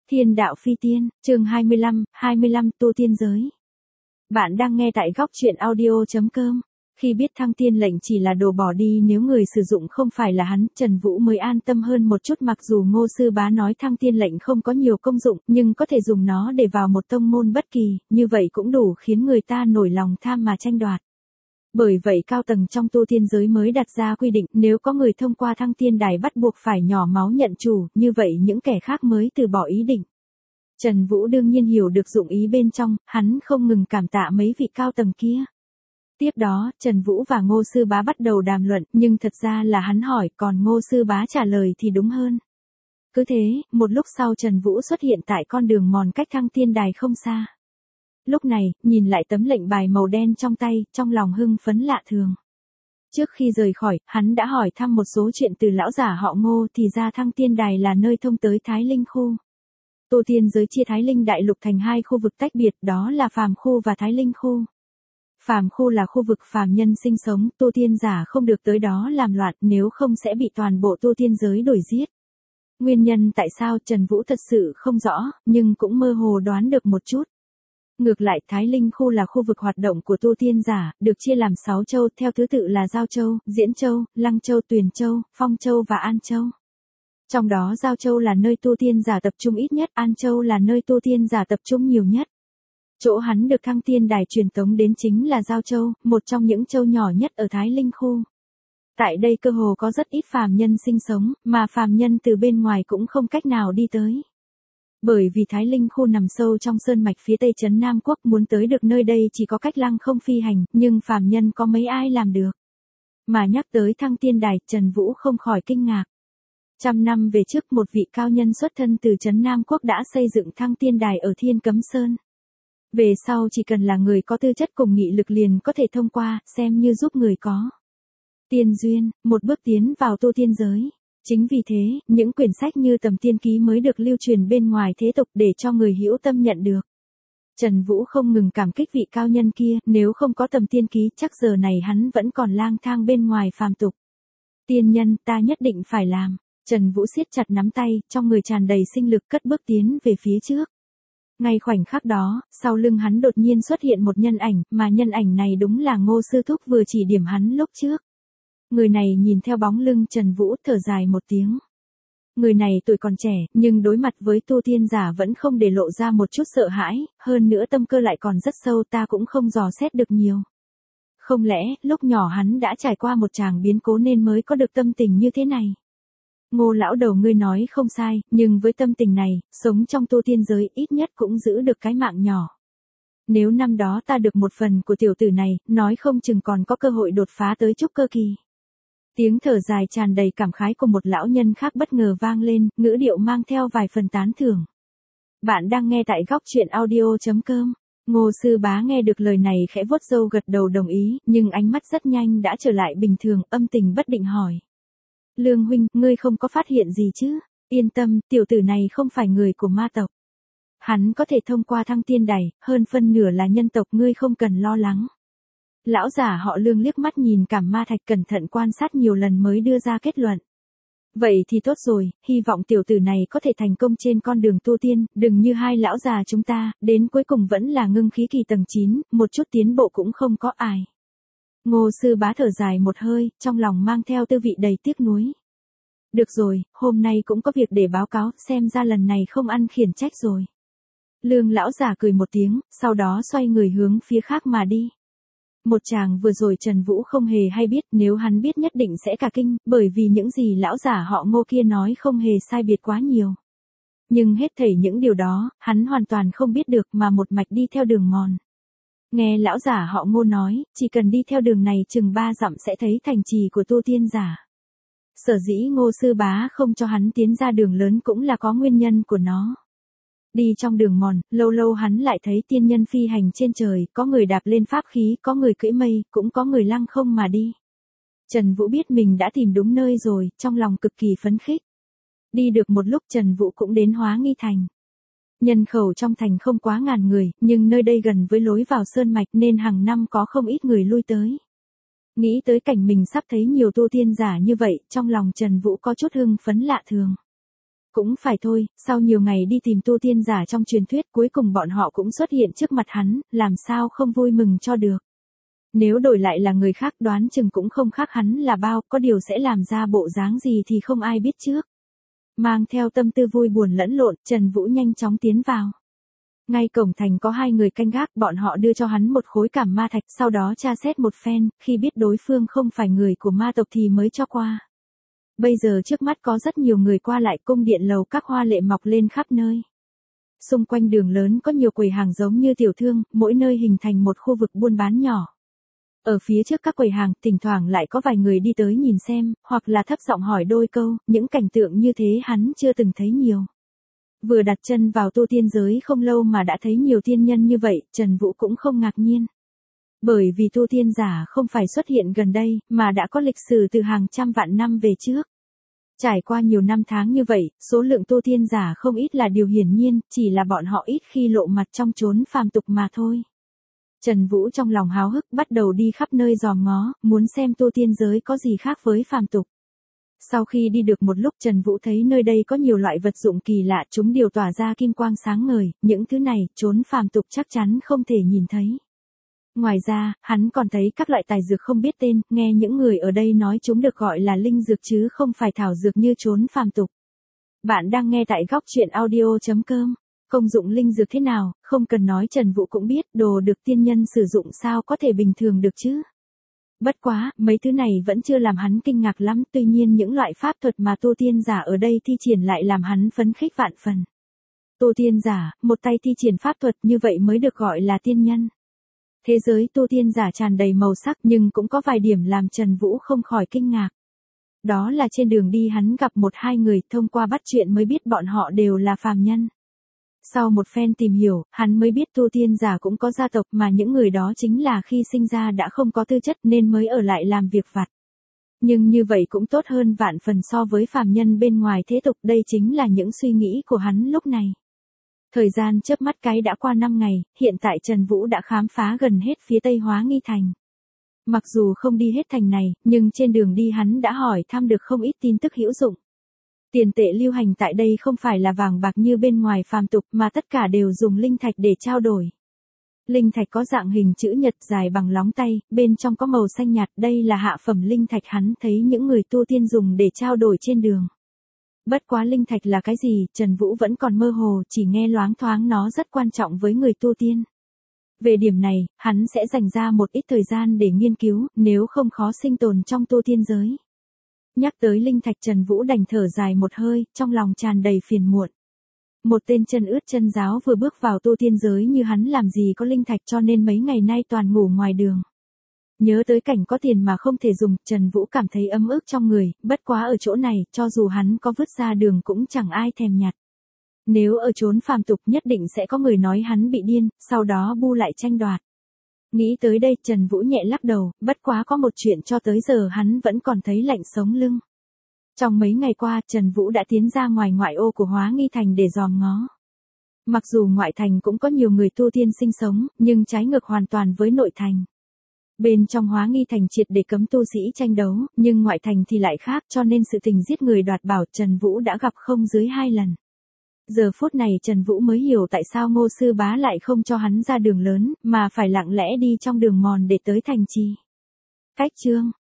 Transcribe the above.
Thiên đạo phi tiên, chương 25 tu tiên giới. Bạn đang nghe tại góc truyện audio.com. Khi biết thăng tiên lệnh chỉ là đồ bỏ đi nếu người sử dụng không phải là hắn, Trần Vũ mới an tâm hơn một chút. Mặc dù Ngô Sư Bá nói thăng tiên lệnh không có nhiều công dụng, nhưng có thể dùng nó để vào một tông môn bất kỳ, như vậy cũng đủ khiến người ta nổi lòng tham mà tranh đoạt. Bởi vậy cao tầng trong tu tiên giới mới đặt ra quy định, nếu có người thông qua thăng tiên đài bắt buộc phải nhỏ máu nhận chủ, như vậy những kẻ khác mới từ bỏ ý định. Trần Vũ đương nhiên hiểu được dụng ý bên trong, hắn không ngừng cảm tạ mấy vị cao tầng kia. Tiếp đó, Trần Vũ và Ngô Sư Bá bắt đầu đàm luận, nhưng thật ra là hắn hỏi, còn Ngô Sư Bá trả lời thì đúng hơn. Cứ thế, một lúc sau Trần Vũ xuất hiện tại con đường mòn cách thăng tiên đài không xa. Lúc này, nhìn lại tấm lệnh bài màu đen trong tay, trong lòng hưng phấn lạ thường. Trước khi rời khỏi, hắn đã hỏi thăm một số chuyện từ lão giả họ Ngô, thì ra thăng tiên đài là nơi thông tới Thái Linh khu. Tu tiên giới chia Thái Linh đại lục thành hai khu vực tách biệt, đó là phàm khu và Thái Linh khu. Phàm khu là khu vực phàm nhân sinh sống, tu tiên giả không được tới đó làm loạn, nếu không sẽ bị toàn bộ tu tiên giới đuổi giết. Nguyên nhân tại sao Trần Vũ thật sự không rõ, nhưng cũng mơ hồ đoán được một chút. Ngược lại, Thái Linh khu là khu vực hoạt động của tu tiên giả, được chia làm 6 châu, theo thứ tự là Giao Châu, Diễn Châu, Lăng Châu, Tuyền Châu, Phong Châu và An Châu. Trong đó Giao Châu là nơi tu tiên giả tập trung ít nhất, An Châu là nơi tu tiên giả tập trung nhiều nhất. Chỗ hắn được thăng tiên đài truyền tống đến chính là Giao Châu, một trong những châu nhỏ nhất ở Thái Linh khu. Tại đây cơ hồ có rất ít phàm nhân sinh sống, mà phàm nhân từ bên ngoài cũng không cách nào đi tới. Bởi vì Thái Linh khu nằm sâu trong sơn mạch phía tây trấn Nam Quốc, muốn tới được nơi đây chỉ có cách lăng không phi hành, nhưng phàm nhân có mấy ai làm được. Mà nhắc tới thăng tiên đài, Trần Vũ không khỏi kinh ngạc. 100 năm về trước, một vị cao nhân xuất thân từ trấn Nam Quốc đã xây dựng thăng tiên đài ở Thiên Cấm Sơn. Về sau chỉ cần là người có tư chất cùng nghị lực liền có thể thông qua, xem như giúp người có tiên duyên, một bước tiến vào tu tiên giới. Chính vì thế, những quyển sách như Tầm Tiên Ký mới được lưu truyền bên ngoài thế tục để cho người hữu tâm nhận được. Trần Vũ không ngừng cảm kích vị cao nhân kia, nếu không có Tầm Tiên Ký chắc giờ này hắn vẫn còn lang thang bên ngoài phàm tục. Tiên nhân, ta nhất định phải làm. Trần Vũ siết chặt nắm tay, trong người tràn đầy sinh lực cất bước tiến về phía trước. Ngay khoảnh khắc đó, sau lưng hắn đột nhiên xuất hiện một nhân ảnh, mà nhân ảnh này đúng là Ngô Sư Thúc vừa chỉ điểm hắn lúc trước. Người này nhìn theo bóng lưng Trần Vũ thở dài một tiếng. Người này tuổi còn trẻ, nhưng đối mặt với tu tiên giả vẫn không để lộ ra một chút sợ hãi, hơn nữa tâm cơ lại còn rất sâu, ta cũng không dò xét được nhiều. Không lẽ, lúc nhỏ hắn đã trải qua một tràng biến cố nên mới có được tâm tình như thế này? Ngô lão đầu, ngươi nói không sai, nhưng với tâm tình này, sống trong tu tiên giới ít nhất cũng giữ được cái mạng nhỏ. Nếu năm đó ta được một phần của tiểu tử này, nói không chừng còn có cơ hội đột phá tới trúc cơ kỳ. Tiếng thở dài tràn đầy cảm khái của một lão nhân khác bất ngờ vang lên, ngữ điệu mang theo vài phần tán thưởng. Bạn đang nghe tại góc truyện audio.com. Ngô Sư Bá nghe được lời này khẽ vuốt râu gật đầu đồng ý, nhưng ánh mắt rất nhanh đã trở lại bình thường, âm tình bất định hỏi. Lương huynh, ngươi không có phát hiện gì chứ? Yên tâm, tiểu tử này không phải người của ma tộc. Hắn có thể thông qua thăng tiên đài, hơn phân nửa là nhân tộc, ngươi không cần lo lắng. Lão giả họ Lương liếc mắt nhìn Cảm Ma Thạch, cẩn thận quan sát nhiều lần mới đưa ra kết luận. Vậy thì tốt rồi, hy vọng tiểu tử này có thể thành công trên con đường tu tiên, đừng như hai lão già chúng ta, đến cuối cùng vẫn là ngưng khí kỳ tầng 9, một chút tiến bộ cũng không có ai. Ngô Sư Bá thở dài một hơi, trong lòng mang theo tư vị đầy tiếc nuối. Được rồi, hôm nay cũng có việc để báo cáo, xem ra lần này không ăn khiển trách rồi. Lương lão giả cười một tiếng, sau đó xoay người hướng phía khác mà đi. Một chàng vừa rồi Trần Vũ không hề hay biết, nếu hắn biết nhất định sẽ cả kinh, bởi vì những gì lão giả họ Ngô kia nói không hề sai biệt quá nhiều. Nhưng hết thảy những điều đó, hắn hoàn toàn không biết được mà một mạch đi theo đường mòn. Nghe lão giả họ Ngô nói, chỉ cần đi theo đường này chừng 3 dặm sẽ thấy thành trì của tu tiên giả. Sở dĩ Ngô Sư Bá không cho hắn tiến ra đường lớn cũng là có nguyên nhân của nó. Đi trong đường mòn, lâu lâu hắn lại thấy tiên nhân phi hành trên trời, có người đạp lên pháp khí, có người cưỡi mây, cũng có người lăng không mà đi. Trần Vũ biết mình đã tìm đúng nơi rồi, trong lòng cực kỳ phấn khích. Đi được một lúc Trần Vũ cũng đến Hóa Nghi Thành. Nhân khẩu trong thành không quá ngàn người, nhưng nơi đây gần với lối vào sơn mạch nên hàng năm có không ít người lui tới. Nghĩ tới cảnh mình sắp thấy nhiều tu tiên giả như vậy, trong lòng Trần Vũ có chút hưng phấn lạ thường. Cũng phải thôi, sau nhiều ngày đi tìm tu tiên giả trong truyền thuyết cuối cùng bọn họ cũng xuất hiện trước mặt hắn, làm sao không vui mừng cho được. Nếu đổi lại là người khác đoán chừng cũng không khác hắn là bao, có điều sẽ làm ra bộ dáng gì thì không ai biết trước. Mang theo tâm tư vui buồn lẫn lộn, Trần Vũ nhanh chóng tiến vào. Ngay cổng thành có 2 người canh gác, bọn họ đưa cho hắn một khối cảm ma thạch, sau đó tra xét một phen, khi biết đối phương không phải người của ma tộc thì mới cho qua. Bây giờ trước mắt có rất nhiều người qua lại, cung điện lầu các hoa lệ mọc lên khắp nơi. Xung quanh đường lớn có nhiều quầy hàng giống như tiểu thương, mỗi nơi hình thành một khu vực buôn bán nhỏ. Ở phía trước các quầy hàng, thỉnh thoảng lại có vài người đi tới nhìn xem, hoặc là thấp giọng hỏi đôi câu, những cảnh tượng như thế hắn chưa từng thấy nhiều. Vừa đặt chân vào tu tiên giới không lâu mà đã thấy nhiều tiên nhân như vậy, Trần Vũ cũng không ngạc nhiên. Bởi vì tu tiên giả không phải xuất hiện gần đây, mà đã có lịch sử từ hàng trăm vạn năm về trước. Trải qua nhiều năm tháng như vậy, số lượng tu tiên giả không ít là điều hiển nhiên, chỉ là bọn họ ít khi lộ mặt trong chốn phàm tục mà thôi. Trần Vũ trong lòng háo hức bắt đầu đi khắp nơi dòm ngó, muốn xem tu tiên giới có gì khác với phàm tục. Sau khi đi được một lúc Trần Vũ thấy nơi đây có nhiều loại vật dụng kỳ lạ, chúng đều tỏa ra kim quang sáng ngời, những thứ này chốn phàm tục chắc chắn không thể nhìn thấy. Ngoài ra, hắn còn thấy các loại tài dược không biết tên, nghe những người ở đây nói chúng được gọi là linh dược chứ không phải thảo dược như chốn phàm tục. Bạn đang nghe tại góc truyện audio.com. Công dụng linh dược thế nào, không cần nói Trần Vũ cũng biết, đồ được tiên nhân sử dụng sao có thể bình thường được chứ. Bất quá, mấy thứ này vẫn chưa làm hắn kinh ngạc lắm, tuy nhiên những loại pháp thuật mà tu tiên giả ở đây thi triển lại làm hắn phấn khích vạn phần. Tu tiên giả, một tay thi triển pháp thuật như vậy mới được gọi là tiên nhân. Thế giới tu tiên giả tràn đầy màu sắc nhưng cũng có vài điểm làm Trần Vũ không khỏi kinh ngạc. Đó là trên đường đi hắn gặp 1-2 người, thông qua bắt chuyện mới biết bọn họ đều là phàm nhân. Sau một phen tìm hiểu, hắn mới biết tu tiên giả cũng có gia tộc mà những người đó chính là khi sinh ra đã không có tư chất nên mới ở lại làm việc vặt. Nhưng như vậy cũng tốt hơn vạn phần so với phàm nhân bên ngoài thế tục, đây chính là những suy nghĩ của hắn lúc này. Thời gian chớp mắt cái đã qua 5 ngày, hiện tại Trần Vũ đã khám phá gần hết phía Tây Hóa Nghi Thành. Mặc dù không đi hết thành này, nhưng trên đường đi hắn đã hỏi thăm được không ít tin tức hữu dụng. Tiền tệ lưu hành tại đây không phải là vàng bạc như bên ngoài phàm tục mà tất cả đều dùng linh thạch để trao đổi. Linh thạch có dạng hình chữ nhật dài bằng lóng tay, bên trong có màu xanh nhạt, đây là hạ phẩm linh thạch hắn thấy những người tu tiên dùng để trao đổi trên đường. Bất quá linh thạch là cái gì, Trần Vũ vẫn còn mơ hồ, chỉ nghe loáng thoáng nó rất quan trọng với người tu tiên. Về điểm này, hắn sẽ dành ra một ít thời gian để nghiên cứu, nếu không khó sinh tồn trong tu tiên giới. Nhắc tới linh thạch Trần Vũ đành thở dài một hơi, trong lòng tràn đầy phiền muộn. Một tên chân ướt chân ráo vừa bước vào tu tiên giới như hắn làm gì có linh thạch cho nên mấy ngày nay toàn ngủ ngoài đường. Nhớ tới cảnh có tiền mà không thể dùng, Trần Vũ cảm thấy ấm ức trong người, bất quá ở chỗ này, cho dù hắn có vứt ra đường cũng chẳng ai thèm nhặt. Nếu ở chốn phàm tục nhất định sẽ có người nói hắn bị điên, sau đó bu lại tranh đoạt. Nghĩ tới đây Trần Vũ nhẹ lắc đầu, bất quá có một chuyện cho tới giờ hắn vẫn còn thấy lạnh sống lưng. Trong mấy ngày qua Trần Vũ đã tiến ra ngoài ngoại ô của Hóa Nghi Thành để dòm ngó. Mặc dù ngoại thành cũng có nhiều người tu tiên sinh sống, nhưng trái ngược hoàn toàn với nội thành. Bên trong Hóa Nghi Thành triệt để cấm tu sĩ tranh đấu, nhưng ngoại thành thì lại khác cho nên sự tình giết người đoạt bảo Trần Vũ đã gặp không dưới 2 lần. Giờ phút này Trần Vũ mới hiểu tại sao Ngô Sư Bá lại không cho hắn ra đường lớn, mà phải lặng lẽ đi trong đường mòn để tới thành trì. Cách chương